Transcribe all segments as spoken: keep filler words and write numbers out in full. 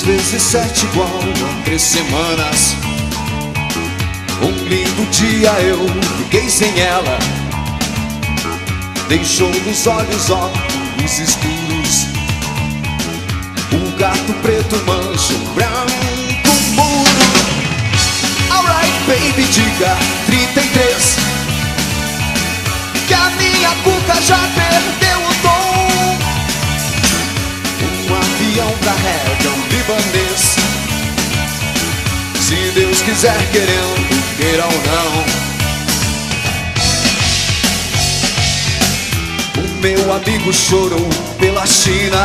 Duas vezes sete igual a três semanas. Um lindo dia eu fiquei sem ela. Deixou nos olhos óculos escuros. O gato preto mancha o branco muro. Alright baby, diga trinta e três, que a minha cuca já perdeu o tom. Um avião carrega um libanês. Se Deus quiser, querendo, queira ou não. O meu amigo chorou pela China,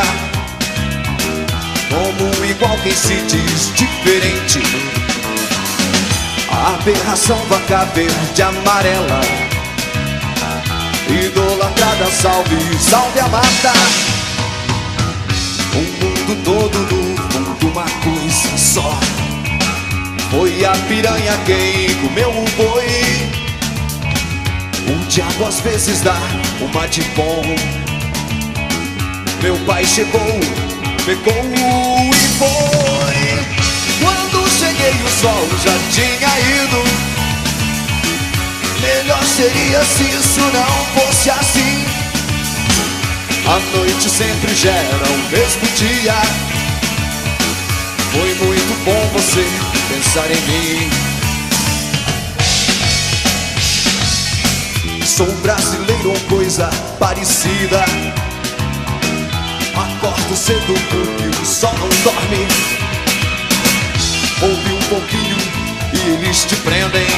como igual quem se diz diferente. A aberração vaca verde amarela, idolatrada, salve, salve a mata. O mundo todo no fundo uma coisa só. Foi a piranha quem comeu o boi. O diabo às vezes dá uma de bom. Meu pai chegou, pegou e foi. Quando cheguei o sol já tinha ido. Melhor seria se isso não fosse assim. A noite sempre gera o mesmo dia. Foi muito bom você pensar em mim. Sou brasileiro ou coisa parecida. Acordo cedo porque o sol não dorme. Ouve um pouquinho e eles te prendem.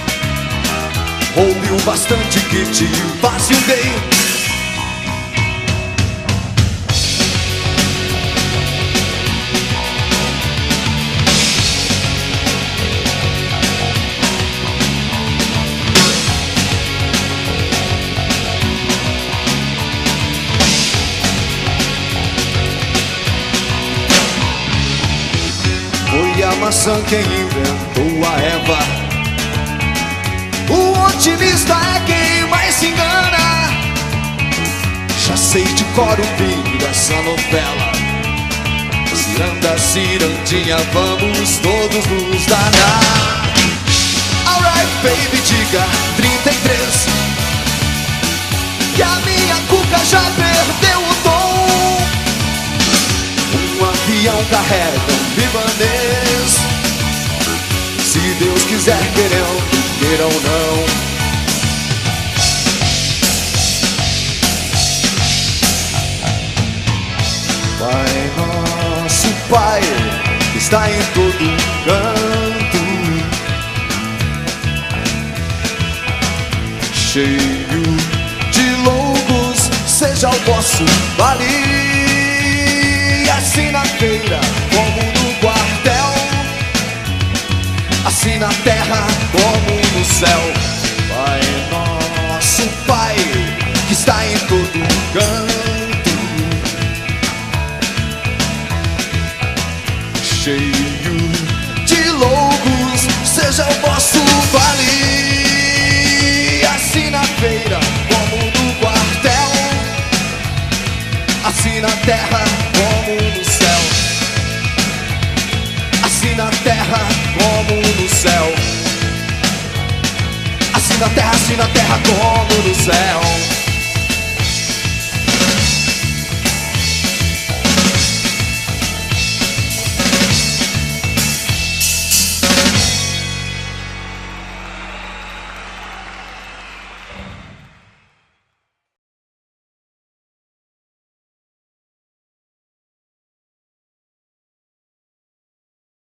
Ouve o bastante que te vacilei. Foi a maçã quem inventou a Eva. O otimista é quem mais se engana. Já sei de cor o fim dessa novela. Ciranda, cirandinha, vamos todos nos danar. Alright baby, diga trinta e três, que a minha cuca já perdeu o tom. Um avião carrega um libanês. Se Deus quiser, querendo, queira ou não. Pai nosso, Pai, que está em todo canto, cheio de loucos, seja o vosso vale. Assim na feira como no quartel, assim na terra como no céu. Pai nosso, Pai, que está em todo canto, cheio de loucos, seja o vosso vale. Assim na feira como no quartel, assim na terra como no céu. Assim na terra como no céu. Assim na terra, assim na terra como no céu.